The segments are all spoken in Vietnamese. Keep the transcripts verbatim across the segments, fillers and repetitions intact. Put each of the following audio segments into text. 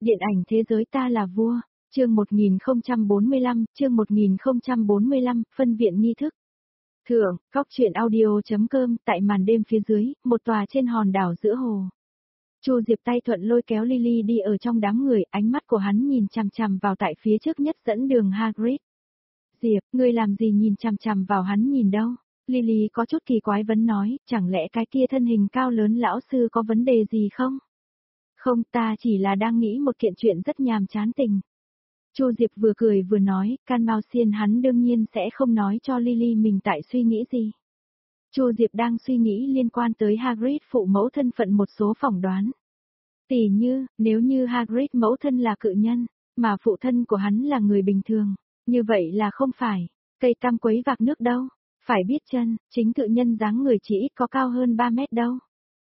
Điện ảnh thế giới ta là vua, chương một nghìn không trăm bốn mươi lăm, chương một nghìn không trăm bốn mươi lăm, phân viện nghi thức. Thượng, góc truyện audio.com, tại màn đêm phía dưới, một tòa trên hòn đảo giữa hồ. Chu Diệp tay thuận lôi kéo Lily đi ở trong đám người, ánh mắt của hắn nhìn chằm chằm vào tại phía trước nhất dẫn đường Hagrid. Diệp, ngươi làm gì nhìn chằm chằm vào hắn nhìn đâu? Lily có chút kỳ quái vấn nói, chẳng lẽ cái kia thân hình cao lớn lão sư có vấn đề gì không? Không, ta chỉ là đang nghĩ một kiện chuyện rất nhàm chán tình. Chu Diệp vừa cười vừa nói, Can Mao Xiên hắn đương nhiên sẽ không nói cho Lily mình tại suy nghĩ gì. Chu Diệp đang suy nghĩ liên quan tới Hagrid phụ mẫu thân phận một số phỏng đoán. Tỉ như, nếu như Hagrid mẫu thân là cự nhân, mà phụ thân của hắn là người bình thường, như vậy là không phải, cây cam quấy vạc nước đâu, phải biết chân, chính cự nhân dáng người chỉ ít có cao hơn ba mét đâu.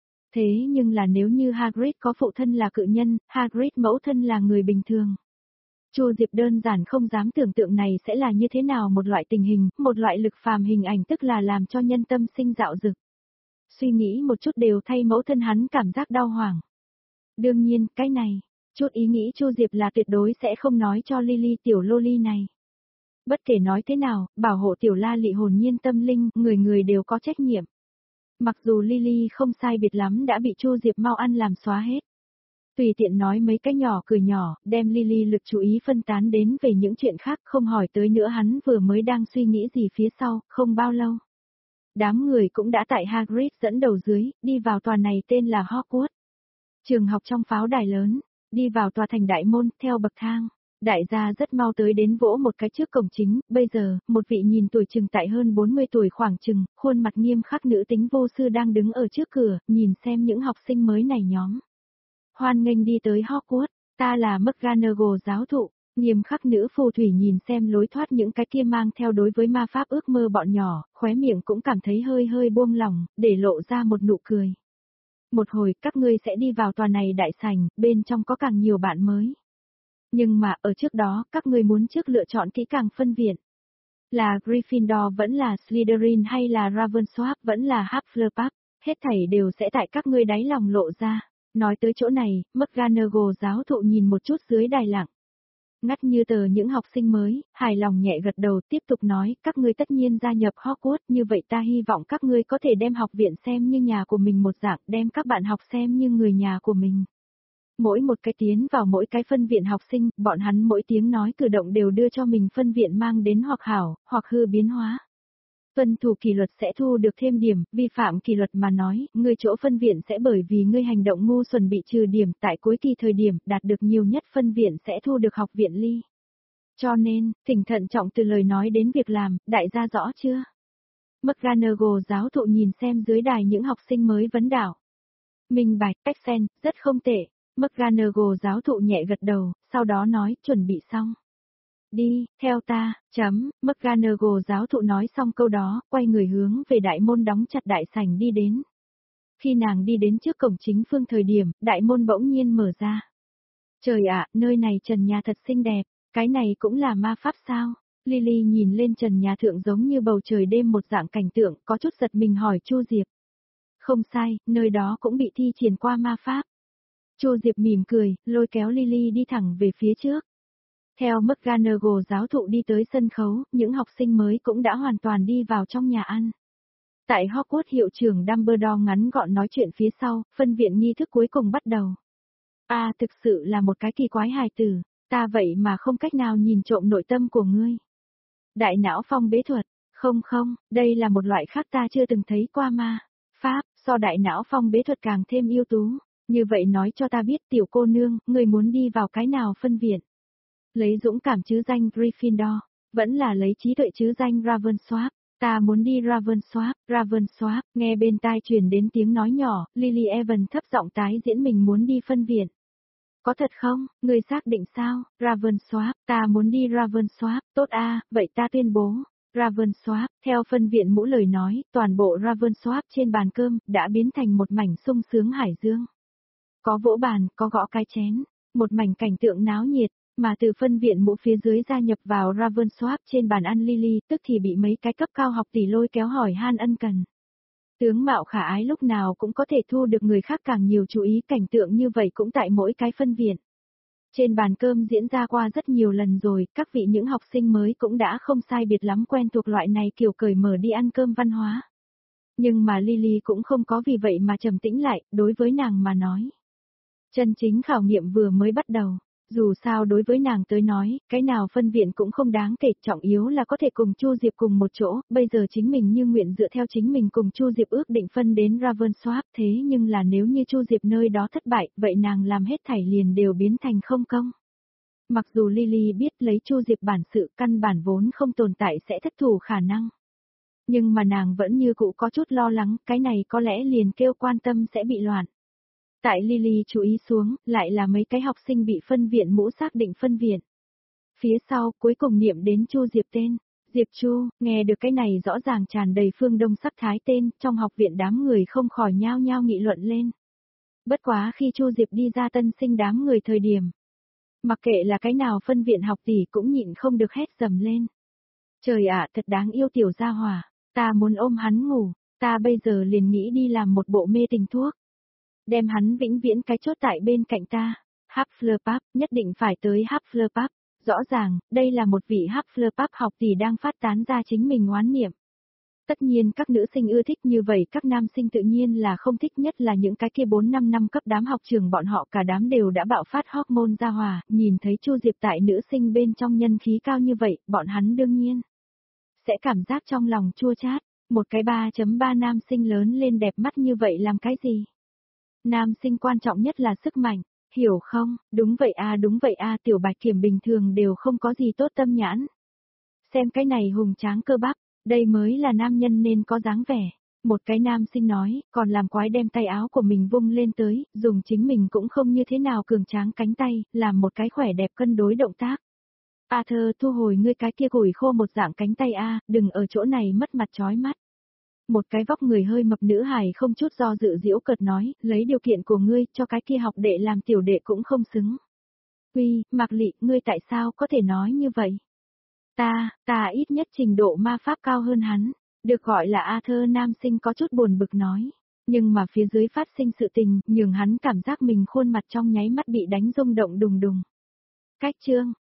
Thế nhưng là nếu như Hagrid có phụ thân là cự nhân, Hagrid mẫu thân là người bình thường. Chu Diệp đơn giản không dám tưởng tượng này sẽ là như thế nào một loại tình hình, một loại lực phàm hình ảnh tức là làm cho nhân tâm sinh dạo dực. Suy nghĩ một chút đều thay mẫu thân hắn cảm giác đau hoảng. Đương nhiên, cái này, chút ý nghĩ Chu Diệp là tuyệt đối sẽ không nói cho Lily tiểu loli này. Bất kể nói thế nào, bảo hộ tiểu la lị hồn nhiên tâm linh, người người đều có trách nhiệm. Mặc dù Lily không sai biệt lắm đã bị Chu Diệp mau ăn làm xóa hết. Tùy tiện nói mấy cái nhỏ cười nhỏ, đem Lily lực chú ý phân tán đến về những chuyện khác, không hỏi tới nữa hắn vừa mới đang suy nghĩ gì phía sau, không bao lâu. Đám người cũng đã tại Hagrid dẫn đầu dưới, đi vào tòa này tên là Hogwarts. Trường học trong pháo đài lớn, đi vào tòa thành đại môn, theo bậc thang. Đại gia rất mau tới đến vỗ một cái trước cổng chính, bây giờ, một vị nhìn tuổi chừng tại hơn bốn mươi tuổi khoảng chừng, khuôn mặt nghiêm khắc nữ tính vô sư đang đứng ở trước cửa, nhìn xem những học sinh mới này nhóm. Hoan nghênh đi tới Hogwarts, ta là McGonagall giáo thụ, nghiêm khắc nữ phù thủy nhìn xem lối thoát những cái kia mang theo đối với ma pháp ước mơ bọn nhỏ, khóe miệng cũng cảm thấy hơi hơi buông lỏng, để lộ ra một nụ cười. Một hồi, các ngươi sẽ đi vào tòa này đại sảnh, bên trong có càng nhiều bạn mới. Nhưng mà, ở trước đó, các ngươi muốn trước lựa chọn kỹ càng phân viện. Là Gryffindor vẫn là Slytherin hay là Ravenclaw vẫn là Hufflepuff, hết thảy đều sẽ tại các ngươi đáy lòng lộ ra. Nói tới chỗ này, McGonagall giáo thụ nhìn một chút dưới đài lặng. Ngắt như tờ những học sinh mới, hài lòng nhẹ gật đầu tiếp tục nói, các ngươi tất nhiên gia nhập Hogwarts, như vậy ta hy vọng các ngươi có thể đem học viện xem như nhà của mình một dạng, đem các bạn học xem như người nhà của mình. Mỗi một cái tiến vào mỗi cái phân viện học sinh, bọn hắn mỗi tiếng nói cử động đều đưa cho mình phân viện mang đến hoặc hảo, hoặc hư biến hóa. Tuân thủ kỷ luật sẽ thu được thêm điểm, vi phạm kỷ luật mà nói, ngươi chỗ phân viện sẽ bởi vì ngươi hành động ngu xuẩn bị trừ điểm, tại cuối kỳ thời điểm, đạt được nhiều nhất phân viện sẽ thu được học viện ly. Cho nên, thỉnh thận trọng từ lời nói đến việc làm, đại gia rõ chưa? McGonagall giáo thụ nhìn xem dưới đài những học sinh mới vấn đảo. Minh bạch, cách sen, rất không tệ. McGonagall giáo thụ nhẹ gật đầu, sau đó nói, chuẩn bị xong. Đi, theo ta, chấm, McGonagall giáo thụ nói xong câu đó, quay người hướng về đại môn đóng chặt đại sảnh đi đến. Khi nàng đi đến trước cổng chính phương thời điểm, đại môn bỗng nhiên mở ra. Trời ạ, nơi này trần nhà thật xinh đẹp, cái này cũng là ma pháp sao? Lily nhìn lên trần nhà thượng giống như bầu trời đêm một dạng cảnh tượng, có chút giật mình hỏi Chu Diệp. Không sai, nơi đó cũng bị thi triển qua ma pháp. Chu Diệp mỉm cười, lôi kéo Lily đi thẳng về phía trước. Theo McGonagall giáo thụ đi tới sân khấu, những học sinh mới cũng đã hoàn toàn đi vào trong nhà ăn. Tại Hogwarts hiệu trưởng Dumbledore ngắn gọn nói chuyện phía sau, phân viện nghi thức cuối cùng bắt đầu. À, thực sự là một cái kỳ quái hài tử, ta vậy mà không cách nào nhìn trộm nội tâm của ngươi. Đại não phong bế thuật, không không, đây là một loại khác ta chưa từng thấy qua ma pháp, so đại não phong bế thuật càng thêm ưu tú. Như vậy nói cho ta biết tiểu cô nương, ngươi muốn đi vào cái nào phân viện? Lấy dũng cảm chứ danh Gryffindor, vẫn là lấy trí tuệ chứ danh Ravenclaw, ta muốn đi Ravenclaw, Ravenclaw, nghe bên tai truyền đến tiếng nói nhỏ, Lily Evans thấp giọng tái diễn mình muốn đi phân viện. Có thật không, ngươi xác định sao, Ravenclaw, ta muốn đi Ravenclaw, tốt a, vậy ta tuyên bố. Ravenclaw, theo phân viện mũ lời nói, toàn bộ Ravenclaw trên bàn cơm, đã biến thành một mảnh sung sướng hải dương. Có vỗ bàn, có gõ cái chén, một mảnh cảnh tượng náo nhiệt, mà từ phân viện mũ phía dưới gia nhập vào Ravenclaw trên bàn ăn Lily, tức thì bị mấy cái cấp cao học tỷ lôi kéo hỏi han ân cần. Tướng mạo khả ái lúc nào cũng có thể thu được người khác càng nhiều chú ý, cảnh tượng như vậy cũng tại mỗi cái phân viện. Trên bàn cơm diễn ra qua rất nhiều lần rồi, các vị những học sinh mới cũng đã không sai biệt lắm quen thuộc loại này kiểu cởi mở đi ăn cơm văn hóa. Nhưng mà Lily cũng không có vì vậy mà trầm tĩnh lại, đối với nàng mà nói. Chân chính khảo nghiệm vừa mới bắt đầu. Dù sao đối với nàng tới nói, cái nào phân viện cũng không đáng kể, trọng yếu là có thể cùng Chu Diệp cùng một chỗ, bây giờ chính mình như nguyện dựa theo chính mình cùng Chu Diệp ước định phân đến Ravenswap, thế nhưng là nếu như Chu Diệp nơi đó thất bại, vậy nàng làm hết thảy liền đều biến thành không công. Mặc dù Lily biết lấy Chu Diệp bản sự căn bản vốn không tồn tại sẽ thất thủ khả năng. Nhưng mà nàng vẫn như cũ có chút lo lắng, cái này có lẽ liền kêu quan tâm sẽ bị loạn. Tại Lily chú ý xuống, lại là mấy cái học sinh bị phân viện mũ xác định phân viện. Phía sau, cuối cùng niệm đến Chu Diệp tên. Diệp Chu, nghe được cái này rõ ràng tràn đầy phương đông sắc thái tên, trong học viện đám người không khỏi nhao nhao nghị luận lên. Bất quá khi Chu Diệp đi ra tân sinh đám người thời điểm. Mặc kệ là cái nào phân viện học tỷ cũng nhịn không được hét dầm lên. Trời ạ, thật đáng yêu tiểu gia hỏa, ta muốn ôm hắn ngủ, ta bây giờ liền nghĩ đi làm một bộ mê tình thuốc. Đem hắn vĩnh viễn cái chốt tại bên cạnh ta. Hufflepuff, nhất định phải tới Hufflepuff. Rõ ràng, đây là một vị Hufflepuff học tỷ đang phát tán ra chính mình oán niệm. Tất nhiên các nữ sinh ưa thích như vậy, các nam sinh tự nhiên là không thích, nhất là những cái kia bốn năm năm cấp đám học trường, bọn họ cả đám đều đã bạo phát hormone ra hòa, nhìn thấy Chu Diệp tại nữ sinh bên trong nhân khí cao như vậy, bọn hắn đương nhiên sẽ cảm giác trong lòng chua chát. Một cái ba chấm ba nam sinh lớn lên đẹp mắt như vậy làm cái gì? Nam sinh quan trọng nhất là sức mạnh, hiểu không? Đúng vậy a, đúng vậy a, tiểu Bạch Kiểm bình thường đều không có gì tốt tâm nhãn. Xem cái này hùng tráng cơ bắp, đây mới là nam nhân nên có dáng vẻ. Một cái nam sinh nói, còn làm quái đem tay áo của mình vung lên tới, dùng chính mình cũng không như thế nào cường tráng cánh tay, làm một cái khỏe đẹp cân đối động tác. Arthur, thu hồi ngươi cái kia củi khô một dạng cánh tay a, đừng ở chỗ này mất mặt chói mắt. Một cái vóc người hơi mập nữ hài không chút do dự giễu cợt nói, lấy điều kiện của ngươi cho cái kia học đệ làm tiểu đệ cũng không xứng. Uy, Mạc Lị, ngươi tại sao có thể nói như vậy? Ta, ta ít nhất trình độ ma pháp cao hơn hắn, được gọi là Arthur nam sinh có chút buồn bực nói. Nhưng mà phía dưới phát sinh sự tình, nhường hắn cảm giác mình khuôn mặt trong nháy mắt bị đánh rung động đùng đùng. Cách chương,